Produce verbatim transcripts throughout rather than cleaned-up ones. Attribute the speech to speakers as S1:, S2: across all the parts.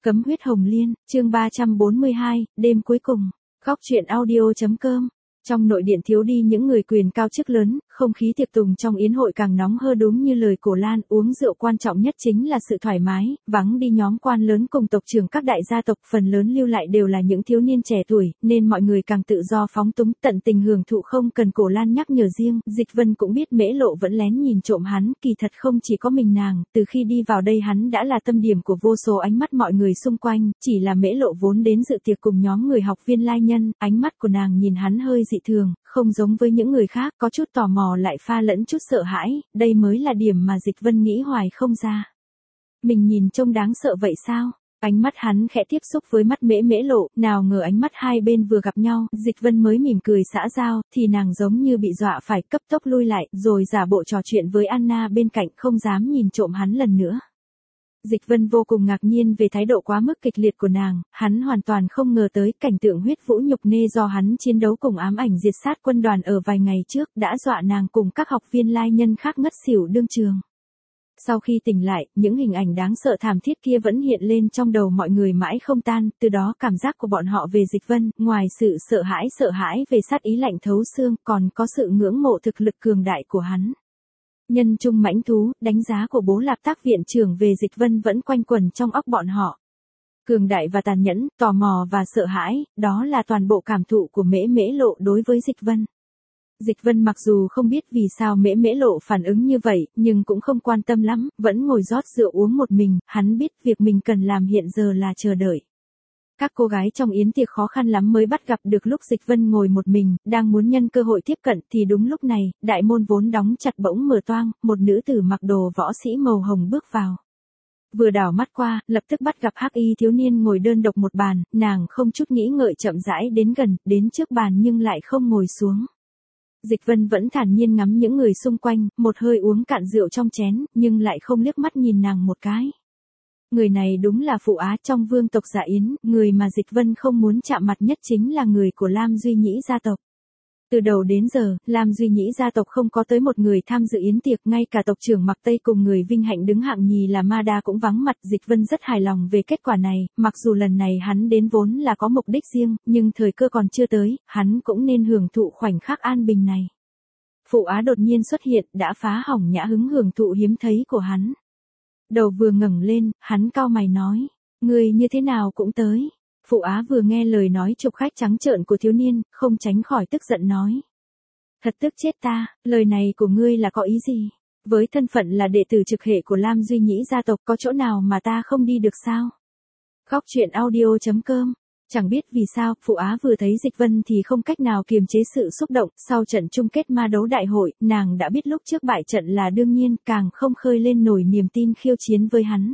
S1: Cấm huyết hồng liên, chương ba trăm bốn mươi hai, đêm cuối cùng. Góc truyện audio.com. Trong nội điện thiếu đi những người quyền cao chức lớn, không khí tiệc tùng trong yến hội càng nóng hơn, đúng như lời Cổ Lan, uống rượu quan trọng nhất chính là sự thoải mái, vắng đi nhóm quan lớn cùng tộc trưởng các đại gia tộc, phần lớn lưu lại đều là những thiếu niên trẻ tuổi, nên mọi người càng tự do phóng túng, tận tình hưởng thụ không cần Cổ Lan nhắc nhở riêng. Dịch Vân cũng biết Mễ Lộ vẫn lén nhìn trộm hắn, kỳ thật không chỉ có mình nàng, từ khi đi vào đây hắn đã là tâm điểm của vô số ánh mắt mọi người xung quanh, chỉ là Mễ Lộ vốn đến dự tiệc cùng nhóm người học viên lai nhân, ánh mắt của nàng nhìn hắn hơi dị thường, không giống với những người khác, có chút tò mò lại pha lẫn chút sợ hãi, đây mới là điểm mà Dịch Vân nghĩ hoài không ra. Mình nhìn trông đáng sợ vậy sao? Ánh mắt hắn khẽ tiếp xúc với mắt Mễ Mễ Lộ, nào ngờ ánh mắt hai bên vừa gặp nhau, Dịch Vân mới mỉm cười xã giao, thì nàng giống như bị dọa phải cấp tốc lui lại, rồi giả bộ trò chuyện với Anna bên cạnh, không dám nhìn trộm hắn lần nữa. Dịch Vân vô cùng ngạc nhiên về thái độ quá mức kịch liệt của nàng, hắn hoàn toàn không ngờ tới cảnh tượng huyết vũ nhục nê do hắn chiến đấu cùng ám ảnh diệt sát quân đoàn ở vài ngày trước đã dọa nàng cùng các học viên lai nhân khác ngất xỉu đương trường. Sau khi tỉnh lại, những hình ảnh đáng sợ thảm thiết kia vẫn hiện lên trong đầu mọi người mãi không tan, từ đó cảm giác của bọn họ về Dịch Vân, ngoài sự sợ hãi sợ hãi về sát ý lạnh thấu xương, còn có sự ngưỡng mộ thực lực cường đại của hắn. Nhân trung mãnh thú, đánh giá của Bố Lạp Tác viện trưởng về Dịch Vân vẫn quanh quẩn trong óc bọn họ. Cường đại và tàn nhẫn, tò mò và sợ hãi, đó là toàn bộ cảm thụ của Mễ Mễ Lộ đối với Dịch Vân. Dịch Vân mặc dù không biết vì sao Mễ Mễ Lộ phản ứng như vậy, nhưng cũng không quan tâm lắm, vẫn ngồi rót rượu uống một mình, hắn biết việc mình cần làm hiện giờ là chờ đợi. Các cô gái trong yến tiệc khó khăn lắm mới bắt gặp được lúc Dịch Vân ngồi một mình, đang muốn nhân cơ hội tiếp cận thì đúng lúc này, đại môn vốn đóng chặt bỗng mở toang, một nữ tử mặc đồ võ sĩ màu hồng bước vào. Vừa đảo mắt qua, lập tức bắt gặp hắc y thiếu niên ngồi đơn độc một bàn, nàng không chút nghĩ ngợi chậm rãi đến gần, đến trước bàn nhưng lại không ngồi xuống. Dịch Vân vẫn thản nhiên ngắm những người xung quanh, một hơi uống cạn rượu trong chén, nhưng lại không liếc mắt nhìn nàng một cái. Người này đúng là Phụ Á trong vương tộc Dạ Yến, người mà Dịch Vân không muốn chạm mặt nhất chính là người của Lam Duy Nhĩ gia tộc. Từ đầu đến giờ, Lam Duy Nhĩ gia tộc không có tới một người tham dự yến tiệc, ngay cả tộc trưởng Mặc Tây cùng người vinh hạnh đứng hạng nhì là Ma Đa cũng vắng mặt. Dịch Vân rất hài lòng về kết quả này, mặc dù lần này hắn đến vốn là có mục đích riêng, nhưng thời cơ còn chưa tới, hắn cũng nên hưởng thụ khoảnh khắc an bình này. Phụ Á đột nhiên xuất hiện, đã phá hỏng nhã hứng hưởng thụ hiếm thấy của hắn. Đầu vừa ngẩng lên, hắn cau mày nói, ngươi như thế nào cũng tới. Phụ Á vừa nghe lời nói chụp khách trắng trợn của thiếu niên, không tránh khỏi tức giận nói. Thật tức chết ta, lời này của ngươi là có ý gì? Với thân phận là đệ tử trực hệ của Lam Duy Nhĩ gia tộc có chỗ nào mà ta không đi được sao? Góc truyện audio.com. Chẳng biết vì sao, Phụ Á vừa thấy Dịch Vân thì không cách nào kiềm chế sự xúc động, sau trận chung kết ma đấu đại hội, nàng đã biết lúc trước bại trận là đương nhiên, càng không khơi lên nổi niềm tin khiêu chiến với hắn.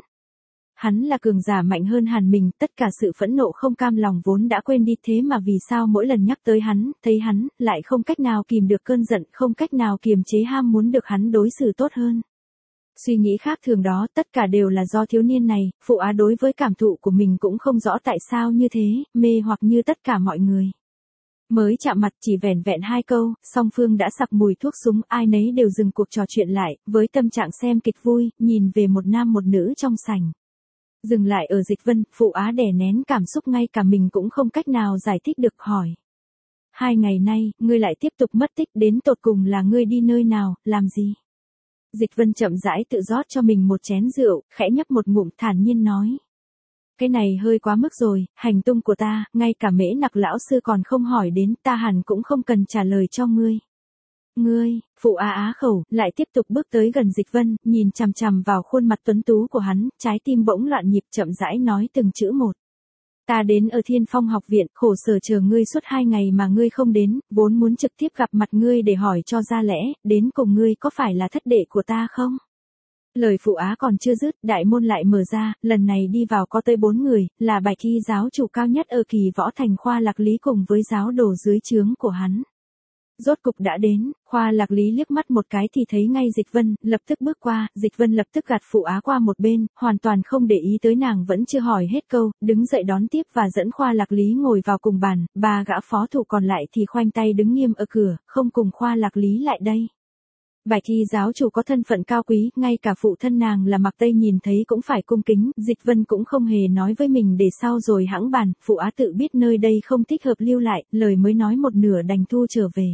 S1: Hắn là cường giả mạnh hơn hẳn mình, tất cả sự phẫn nộ không cam lòng vốn đã quên đi, thế mà vì sao mỗi lần nhắc tới hắn, thấy hắn, lại không cách nào kìm được cơn giận, không cách nào kiềm chế ham muốn được hắn đối xử tốt hơn. Suy nghĩ khác thường đó, tất cả đều là do thiếu niên này. Phụ Á đối với cảm thụ của mình cũng không rõ tại sao như thế, mê hoặc như tất cả mọi người. Mới chạm mặt chỉ vẻn vẹn hai câu, song phương đã sặc mùi thuốc súng, ai nấy đều dừng cuộc trò chuyện lại, với tâm trạng xem kịch vui, nhìn về một nam một nữ trong sảnh. Dừng lại ở Dịch Vân, Phụ Á đè nén cảm xúc, ngay cả mình cũng không cách nào giải thích được, hỏi. Hai ngày nay, ngươi lại tiếp tục mất tích, đến tột cùng là ngươi đi nơi nào, làm gì? Dịch Vân chậm rãi tự rót cho mình một chén rượu, khẽ nhấp một ngụm, thản nhiên nói. Cái này hơi quá mức rồi, hành tung của ta, ngay cả Mễ Nặc lão sư còn không hỏi đến, ta hẳn cũng không cần trả lời cho ngươi. Ngươi, Phụ Á á khẩu, lại tiếp tục bước tới gần Dịch Vân, nhìn chằm chằm vào khuôn mặt tuấn tú của hắn, trái tim bỗng loạn nhịp, chậm rãi nói từng chữ một. Ta đến ở Thiên Phong học viện, khổ sở chờ ngươi suốt hai ngày mà ngươi không đến, vốn muốn trực tiếp gặp mặt ngươi để hỏi cho ra lẽ, đến cùng ngươi có phải là thất đệ của ta không? Lời Phụ Á còn chưa dứt, đại môn lại mở ra, lần này đi vào có tới bốn người, là Bạch Y giáo chủ cao nhất ở Kỳ Võ Thành Khoa Lạc Lý cùng với giáo đồ dưới trướng của hắn. Rốt cục đã đến, Khoa Lạc Lý liếc mắt một cái thì thấy ngay Dịch Vân, lập tức bước qua, Dịch Vân lập tức gạt Phụ Á qua một bên, hoàn toàn không để ý tới nàng vẫn chưa hỏi hết câu, đứng dậy đón tiếp và dẫn Khoa Lạc Lý ngồi vào cùng bàn, ba gã phó thủ còn lại thì khoanh tay đứng nghiêm ở cửa, không cùng Khoa Lạc Lý lại đây. Bạch y giáo chủ có thân phận cao quý, ngay cả phụ thân nàng là Mạc Tây nhìn thấy cũng phải cung kính, Dịch Vân cũng không hề nói với mình để sau rồi hãng bàn, phụ á tự biết nơi đây không thích hợp lưu lại, lời mới nói một nửa đành thu trở về.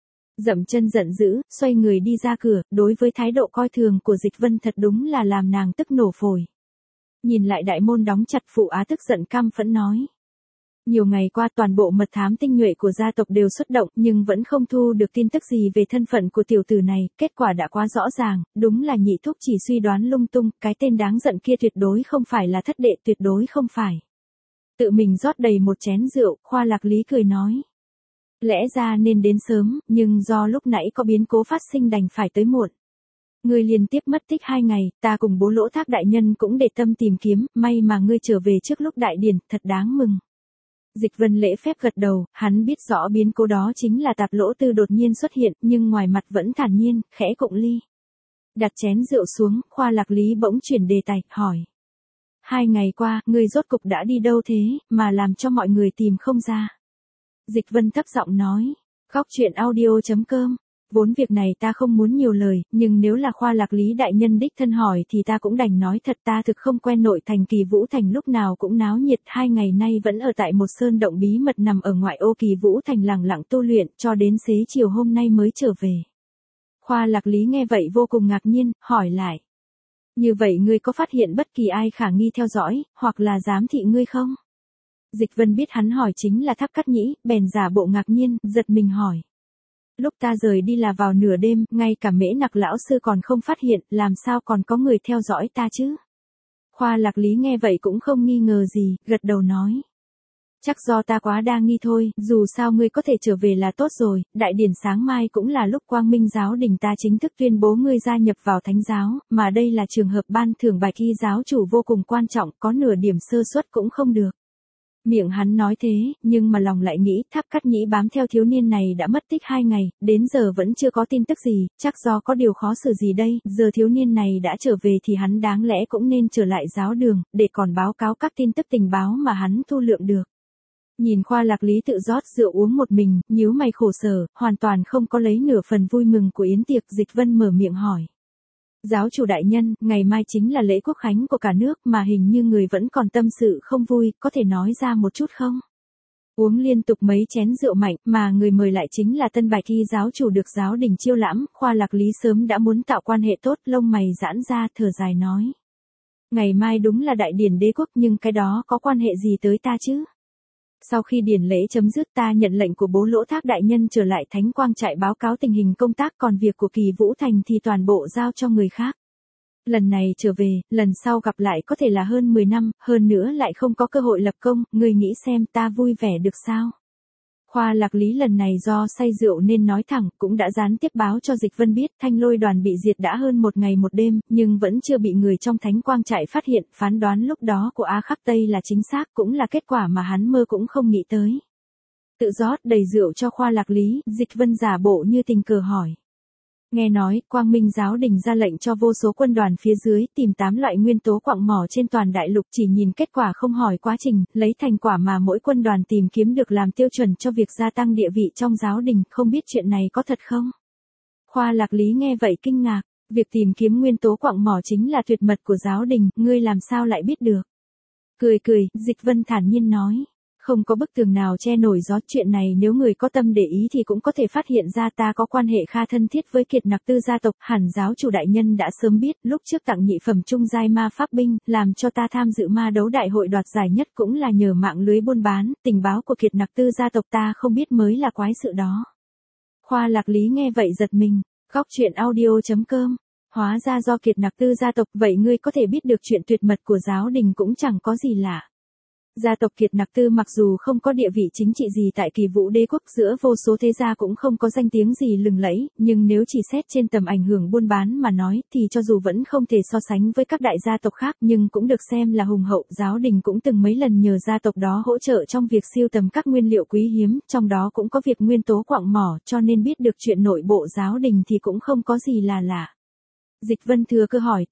S1: Dậm chân giận dữ, xoay người đi ra cửa, đối với thái độ coi thường của Dịch Vân thật đúng là làm nàng tức nổ phổi. Nhìn lại đại môn đóng chặt, phụ á tức giận căm phẫn nói. Nhiều ngày qua toàn bộ mật thám tinh nhuệ của gia tộc đều xuất động nhưng vẫn không thu được tin tức gì về thân phận của tiểu tử này, kết quả đã quá rõ ràng, đúng là nhị thúc chỉ suy đoán lung tung, cái tên đáng giận kia tuyệt đối không phải là thất đệ, tuyệt đối không phải. Tự mình rót đầy một chén rượu, Khoa Lạc Lý cười nói. Lẽ ra nên đến sớm, nhưng do lúc nãy có biến cố phát sinh đành phải tới muộn. Ngươi liên tiếp mất tích hai ngày, ta cùng bố Lỗ Thác đại nhân cũng để tâm tìm kiếm, may mà ngươi trở về trước lúc đại điển, thật đáng mừng. Dịch Vân lễ phép gật đầu, hắn biết rõ biến cố đó chính là Tạp Lỗ Tư đột nhiên xuất hiện, nhưng ngoài mặt vẫn thản nhiên, khẽ cụng ly. Đặt chén rượu xuống, Khoa Lạc Lý bỗng chuyển đề tài, hỏi. Hai ngày qua, ngươi rốt cục đã đi đâu thế, mà làm cho mọi người tìm không ra. Dịch Vân thấp giọng nói, khóc chuyện audio chấm com. Vốn việc này ta không muốn nhiều lời, nhưng nếu là Khoa Lạc Lý đại nhân đích thân hỏi thì ta cũng đành nói thật, ta thực không quen nội thành Kỳ Vũ Thành, lúc nào cũng náo nhiệt, hai ngày nay vẫn ở tại một sơn động bí mật nằm ở ngoại ô Kỳ Vũ Thành lẳng lặng tu luyện, cho đến xế chiều hôm nay mới trở về. Khoa Lạc Lý nghe vậy vô cùng ngạc nhiên, hỏi lại. Như vậy ngươi có phát hiện bất kỳ ai khả nghi theo dõi, hoặc là giám thị ngươi không? Dịch Vân biết hắn hỏi chính là Thác Cát Nhĩ, bèn giả bộ ngạc nhiên, giật mình hỏi. Lúc ta rời đi là vào nửa đêm, ngay cả Mễ Nặc lão sư còn không phát hiện, làm sao còn có người theo dõi ta chứ? Khoa Lạc Lý nghe vậy cũng không nghi ngờ gì, gật đầu nói. Chắc do ta quá đa nghi thôi, dù sao ngươi có thể trở về là tốt rồi, đại điển sáng mai cũng là lúc Quang Minh giáo đình ta chính thức tuyên bố ngươi gia nhập vào thánh giáo, mà đây là trường hợp ban thưởng Bạch Y giáo chủ vô cùng quan trọng, có nửa điểm sơ suất cũng không được. Miệng hắn nói thế, nhưng mà lòng lại nghĩ Thác Cát Nhĩ bám theo thiếu niên này đã mất tích hai ngày, đến giờ vẫn chưa có tin tức gì, chắc do có điều khó xử gì đây, giờ thiếu niên này đã trở về thì hắn đáng lẽ cũng nên trở lại giáo đường, để còn báo cáo các tin tức tình báo mà hắn thu lượm được. Nhìn Khoa Lạc Lý tự rót rượu uống một mình, nhíu mày khổ sở, hoàn toàn không có lấy nửa phần vui mừng của yến tiệc. Dịch Vân mở miệng hỏi. Giáo chủ đại nhân, ngày mai chính là lễ quốc khánh của cả nước mà hình như người vẫn còn tâm sự không vui, có thể nói ra một chút không? Uống liên tục mấy chén rượu mạnh, mà người mời lại chính là Tân Bạch Y giáo chủ được giáo đình chiêu lãm, Khoa Lạc Lý sớm đã muốn tạo quan hệ tốt, lông mày giãn ra, thở dài nói. Ngày mai đúng là đại điển đế quốc nhưng cái đó có quan hệ gì tới ta chứ? Sau khi điển lễ chấm dứt ta nhận lệnh của bố Lỗ Thác đại nhân trở lại Thánh Quang trại báo cáo tình hình công tác, còn việc của Kỳ Vũ Thành thì toàn bộ giao cho người khác. Lần này trở về, lần sau gặp lại có thể là hơn mười năm, hơn nữa lại không có cơ hội lập công, người nghĩ xem ta vui vẻ được sao? Khoa Lạc Lý lần này do say rượu nên nói thẳng, cũng đã gián tiếp báo cho Dịch Vân biết Thanh Lôi đoàn bị diệt đã hơn một ngày một đêm, nhưng vẫn chưa bị người trong Thánh Quang trại phát hiện, phán đoán lúc đó của Á Khắc Tây là chính xác, cũng là kết quả mà hắn mơ cũng không nghĩ tới. Tự rót đầy rượu cho Khoa Lạc Lý, Dịch Vân giả bộ như tình cờ hỏi. Nghe nói, Quang Minh giáo đình ra lệnh cho vô số quân đoàn phía dưới tìm tám loại nguyên tố quặng mỏ trên toàn đại lục, chỉ nhìn kết quả không hỏi quá trình, lấy thành quả mà mỗi quân đoàn tìm kiếm được làm tiêu chuẩn cho việc gia tăng địa vị trong giáo đình, không biết chuyện này có thật không? Khoa Lạc Lý nghe vậy kinh ngạc, việc tìm kiếm nguyên tố quặng mỏ chính là tuyệt mật của giáo đình, ngươi làm sao lại biết được? Cười cười, Dịch Vân thản nhiên nói. Không có bức tường nào che nổi gió, chuyện này nếu người có tâm để ý thì cũng có thể phát hiện ra ta có quan hệ kha thân thiết với Kiệt Nặc Tư gia tộc, hẳn giáo chủ đại nhân đã sớm biết, lúc trước tặng nhị phẩm trung giai ma pháp binh, làm cho ta tham dự ma đấu đại hội đoạt giải nhất cũng là nhờ mạng lưới buôn bán, tình báo của Kiệt Nặc Tư gia tộc ta không biết mới là quái sự đó. Khoa Lạc Lý nghe vậy giật mình, khóc chuyện audio chấm com, hóa ra do Kiệt Nặc Tư gia tộc, vậy ngươi có thể biết được chuyện tuyệt mật của giáo đình cũng chẳng có gì lạ. Gia tộc Kiệt Nặc Tư mặc dù không có địa vị chính trị gì tại Kỳ Vũ đế quốc, giữa vô số thế gia cũng không có danh tiếng gì lừng lẫy, nhưng nếu chỉ xét trên tầm ảnh hưởng buôn bán mà nói thì cho dù vẫn không thể so sánh với các đại gia tộc khác nhưng cũng được xem là hùng hậu. Giáo đình cũng từng mấy lần nhờ gia tộc đó hỗ trợ trong việc sưu tầm các nguyên liệu quý hiếm, trong đó cũng có việc nguyên tố quặng mỏ, cho nên biết được chuyện nội bộ giáo đình thì cũng không có gì là lạ. Dịch Vân thừa cơ hỏi tiếp.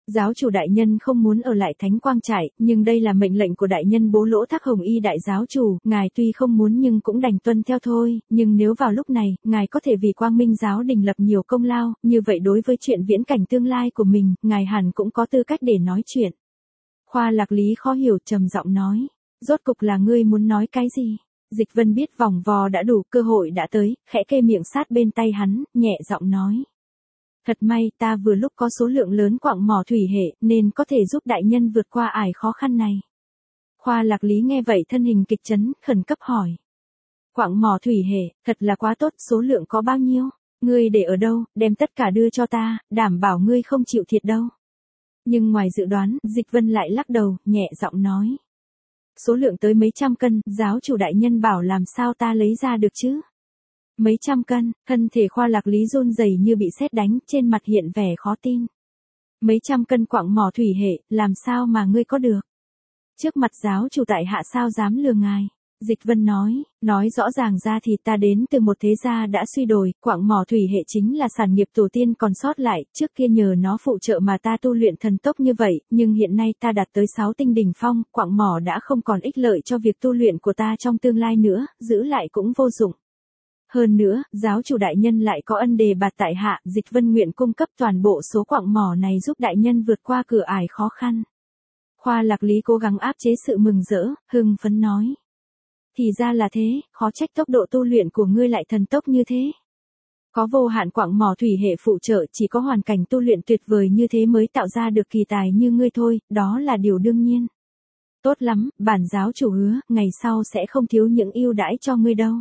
S1: Giáo chủ đại nhân không muốn ở lại Thánh Quang Trại, nhưng đây là mệnh lệnh của đại nhân Bố Lỗ Thác Hồng Y đại giáo chủ, ngài tuy không muốn nhưng cũng đành tuân theo thôi, nhưng nếu vào lúc này, ngài có thể vì Quang Minh giáo đình lập nhiều công lao, như vậy đối với chuyện viễn cảnh tương lai của mình, ngài hẳn cũng có tư cách để nói chuyện. Khoa Lạc Lý khó hiểu trầm giọng nói, rốt cục là ngươi muốn nói cái gì? Dịch Vân biết vòng vò đã đủ, cơ hội đã tới, khẽ kê miệng sát bên tay hắn, nhẹ giọng nói. Thật may ta vừa lúc có số lượng lớn quặng mỏ thủy hệ, nên có thể giúp đại nhân vượt qua ải khó khăn này. Khoa Lạc Lý nghe vậy thân hình kịch chấn, khẩn cấp hỏi. Quặng mỏ thủy hệ, thật là quá tốt, số lượng có bao nhiêu? Ngươi để ở đâu, đem tất cả đưa cho ta, đảm bảo ngươi không chịu thiệt đâu. Nhưng ngoài dự đoán, Dịch Vân lại lắc đầu, nhẹ giọng nói. Số lượng tới mấy trăm cân, giáo chủ đại nhân bảo làm sao ta lấy ra được chứ? Mấy trăm cân, thân thể Khoa Lạc Lý run rẩy như bị sét đánh, trên mặt hiện vẻ khó tin. Mấy trăm cân quặng mỏ thủy hệ, làm sao mà ngươi có được? Trước mặt giáo chủ tại hạ sao dám lừa ngài? Dịch Vân nói, nói rõ ràng ra thì ta đến từ một thế gia đã suy đồi, quặng mỏ thủy hệ chính là sản nghiệp tổ tiên còn sót lại, trước kia nhờ nó phụ trợ mà ta tu luyện thần tốc như vậy, nhưng hiện nay ta đạt tới sáu tinh đỉnh phong, quặng mỏ đã không còn ích lợi cho việc tu luyện của ta trong tương lai nữa, giữ lại cũng vô dụng. Hơn nữa, giáo chủ đại nhân lại có ân đề bạt tại hạ, Dịch Vân nguyện cung cấp toàn bộ số quặng mỏ này giúp đại nhân vượt qua cửa ải khó khăn. Khoa Lạc Lý cố gắng áp chế sự mừng rỡ, hưng phấn nói. Thì ra là thế, khó trách tốc độ tu luyện của ngươi lại thần tốc như thế. Có vô hạn quặng mỏ thủy hệ phụ trợ, chỉ có hoàn cảnh tu luyện tuyệt vời như thế mới tạo ra được kỳ tài như ngươi thôi, đó là điều đương nhiên. Tốt lắm, bản giáo chủ hứa, ngày sau sẽ không thiếu những ưu đãi cho ngươi đâu.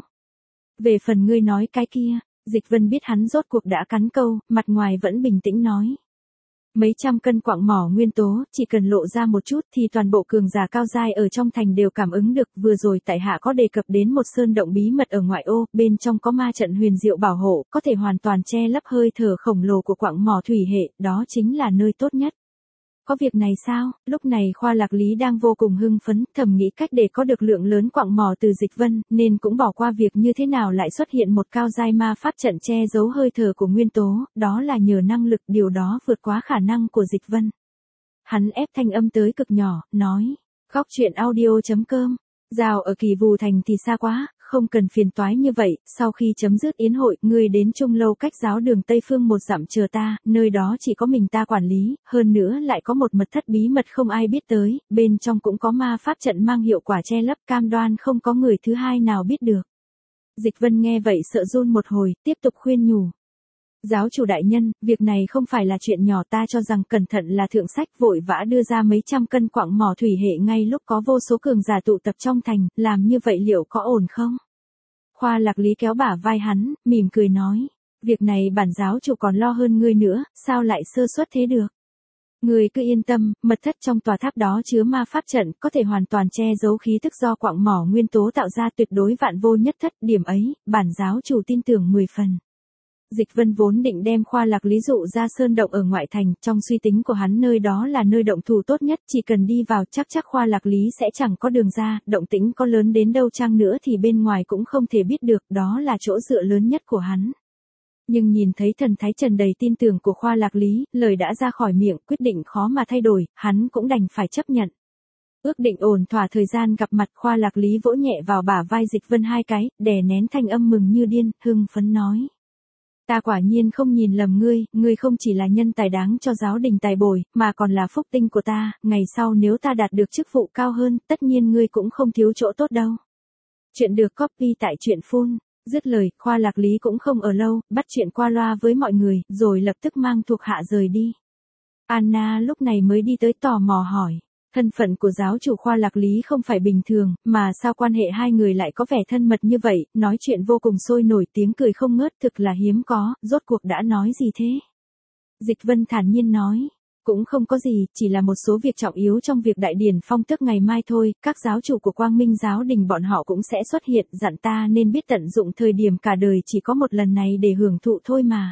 S1: Về phần ngươi nói cái kia, Dịch Vân biết hắn rốt cuộc đã cắn câu, mặt ngoài vẫn bình tĩnh nói. Mấy trăm cân quặng mỏ nguyên tố, chỉ cần lộ ra một chút thì toàn bộ cường giả cao giai ở trong thành đều cảm ứng được. Vừa rồi tại hạ có đề cập đến một sơn động bí mật ở ngoại ô, bên trong có ma trận huyền diệu bảo hộ, có thể hoàn toàn che lấp hơi thở khổng lồ của quặng mỏ thủy hệ, đó chính là nơi tốt nhất. Có việc này sao? Lúc này Khoa Lạc Lý đang vô cùng hưng phấn, thầm nghĩ cách để có được lượng lớn quặng mỏ từ Dịch Vân, nên cũng bỏ qua việc như thế nào lại xuất hiện một cao giai ma pháp trận che giấu hơi thở của nguyên tố, đó là nhờ năng lực, điều đó vượt quá khả năng của Dịch Vân. Hắn ép thanh âm tới cực nhỏ, nói, góc truyện audio chấm com, rào ở Kỳ Vù Thành thì xa quá, không cần phiền toái như vậy, sau khi chấm dứt yến hội, ngươi đến Trung Lâu cách giáo đường Tây Phương một dặm chờ ta, nơi đó chỉ có mình ta quản lý, hơn nữa lại có một mật thất bí mật không ai biết tới, bên trong cũng có ma pháp trận mang hiệu quả che lấp, cam đoan không có người thứ hai nào biết được. Dịch Vân nghe vậy sợ run một hồi, tiếp tục khuyên nhủ. Giáo chủ đại nhân, việc này không phải là chuyện nhỏ, ta cho rằng cẩn thận là thượng sách, vội vã đưa ra mấy trăm cân quặng mỏ thủy hệ ngay lúc có vô số cường giả tụ tập trong thành, làm như vậy liệu có ổn không? Khoa Lạc Lý kéo bả vai hắn, mỉm cười nói, việc này bản giáo chủ còn lo hơn ngươi nữa, sao lại sơ suất thế được? Ngươi cứ yên tâm, mật thất trong tòa tháp đó chứa ma pháp trận, có thể hoàn toàn che giấu khí tức do quặng mỏ nguyên tố tạo ra, tuyệt đối vạn vô nhất thất, điểm ấy, bản giáo chủ tin tưởng mười phần. Dịch Vân vốn định đem Khoa Lạc Lý dụ ra sơn động ở ngoại thành, trong suy tính của hắn nơi đó là nơi động thủ tốt nhất, chỉ cần đi vào chắc chắc Khoa Lạc Lý sẽ chẳng có đường ra, động tĩnh có lớn đến đâu chăng nữa thì bên ngoài cũng không thể biết được, đó là chỗ dựa lớn nhất của hắn. Nhưng nhìn thấy thần thái tràn đầy tin tưởng của Khoa Lạc Lý, lời đã ra khỏi miệng, quyết định khó mà thay đổi, hắn cũng đành phải chấp nhận. Ước định ổn thỏa thời gian gặp mặt, Khoa Lạc Lý vỗ nhẹ vào bả vai Dịch Vân hai cái, đè nén thanh âm mừng như điên, hưng phấn nói. Ta quả nhiên không nhìn lầm ngươi, ngươi không chỉ là nhân tài đáng cho giáo đình tài bồi, mà còn là phúc tinh của ta, ngày sau nếu ta đạt được chức vụ cao hơn, tất nhiên ngươi cũng không thiếu chỗ tốt đâu. Chuyện được copy tại truyện phun. Dứt lời, Khoa Lạc Lý cũng không ở lâu, bắt chuyện qua loa với mọi người, rồi lập tức mang thuộc hạ rời đi. Anna lúc này mới đi tới tò mò hỏi. Thân phận của giáo chủ Khoa Lạc Lý không phải bình thường, mà sao quan hệ hai người lại có vẻ thân mật như vậy, nói chuyện vô cùng sôi nổi, tiếng cười không ngớt, thực là hiếm có, rốt cuộc đã nói gì thế? Dịch Vân thản nhiên nói, cũng không có gì, chỉ là một số việc trọng yếu trong việc đại điển phong tước ngày mai thôi, các giáo chủ của Quang Minh giáo đình bọn họ cũng sẽ xuất hiện, dặn ta nên biết tận dụng thời điểm cả đời chỉ có một lần này để hưởng thụ thôi mà.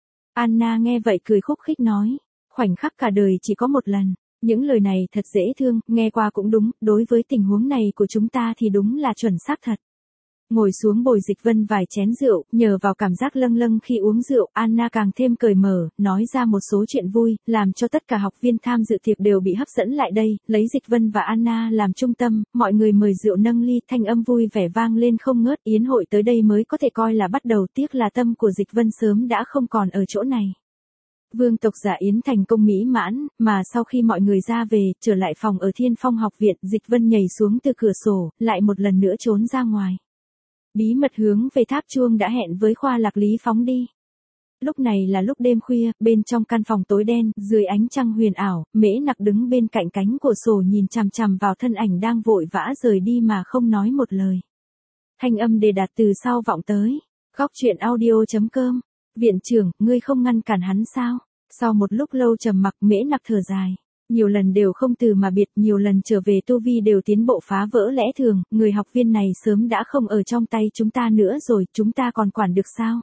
S1: Anna nghe vậy cười khúc khích nói, khoảnh khắc cả đời chỉ có một lần. Những lời này thật dễ thương, nghe qua cũng đúng, đối với tình huống này của chúng ta thì đúng là chuẩn xác thật. Ngồi xuống bồi Dịch Vân vài chén rượu, nhờ vào cảm giác lâng lâng khi uống rượu, Anna càng thêm cởi mở, nói ra một số chuyện vui, làm cho tất cả học viên tham dự tiệc đều bị hấp dẫn lại đây, lấy Dịch Vân và Anna làm trung tâm, mọi người mời rượu nâng ly, thanh âm vui vẻ vang lên không ngớt, yến hội tới đây mới có thể coi là bắt đầu, tiếc là tâm của Dịch Vân sớm đã không còn ở chỗ này. Vương tộc Dạ Yến thành công mỹ mãn, mà sau khi mọi người ra về, trở lại phòng ở Thiên Phong học viện, Dịch Vân nhảy xuống từ cửa sổ, lại một lần nữa trốn ra ngoài. Bí mật hướng về tháp chuông đã hẹn với Khoa Lạc Lý phóng đi. Lúc này là lúc đêm khuya, bên trong căn phòng tối đen, dưới ánh trăng huyền ảo, Mễ Nặc đứng bên cạnh cánh cửa sổ nhìn chằm chằm vào thân ảnh đang vội vã rời đi mà không nói một lời. Thanh âm Đề Đạt từ sau vọng tới. Góc truyện audio chấm com. Viện trưởng, ngươi không ngăn cản hắn sao? Sau một lúc lâu trầm mặc, Mễ Nặc thở dài. Nhiều lần đều không từ mà biệt, nhiều lần trở về tu vi đều tiến bộ phá vỡ lẽ thường, người học viên này sớm đã không ở trong tay chúng ta nữa rồi, chúng ta còn quản được sao?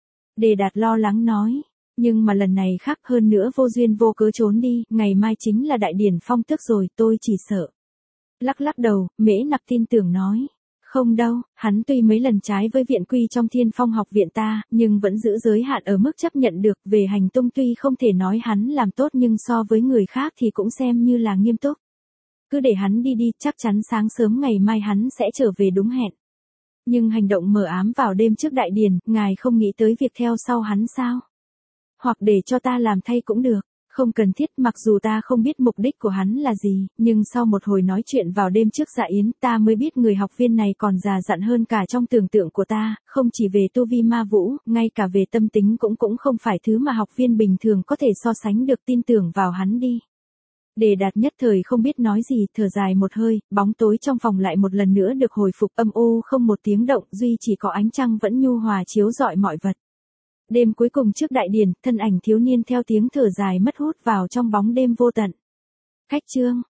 S1: Đề Đạt lo lắng nói, nhưng mà lần này khác hơn nữa, vô duyên vô cớ trốn đi, ngày mai chính là đại điển phong tước rồi, tôi chỉ sợ. Lắc lắc đầu, Mễ Nặc tin tưởng nói. Không đâu, hắn tuy mấy lần trái với viện quy trong Thiên Phong học viện ta, nhưng vẫn giữ giới hạn ở mức chấp nhận được, về hành tung tuy không thể nói hắn làm tốt nhưng so với người khác thì cũng xem như là nghiêm túc. Cứ để hắn đi đi, chắc chắn sáng sớm ngày mai hắn sẽ trở về đúng hẹn. Nhưng hành động mờ ám vào đêm trước đại điển, ngài không nghĩ tới việc theo sau hắn sao? Hoặc để cho ta làm thay cũng được. Không cần thiết, mặc dù ta không biết mục đích của hắn là gì, nhưng sau một hồi nói chuyện vào đêm trước Dạ Yến, ta mới biết người học viên này còn già dặn hơn cả trong tưởng tượng của ta, không chỉ về tu vi ma vũ, ngay cả về tâm tính cũng cũng không phải thứ mà học viên bình thường có thể so sánh được, tin tưởng vào hắn đi. Đề Đạt nhất thời không biết nói gì, thở dài một hơi, bóng tối trong phòng lại một lần nữa được hồi phục, âm u không một tiếng động, duy chỉ có ánh trăng vẫn nhu hòa chiếu rọi mọi vật. Đêm cuối cùng trước đại điển, thân ảnh thiếu niên theo tiếng thở dài mất hút vào trong bóng đêm vô tận. Khách trương,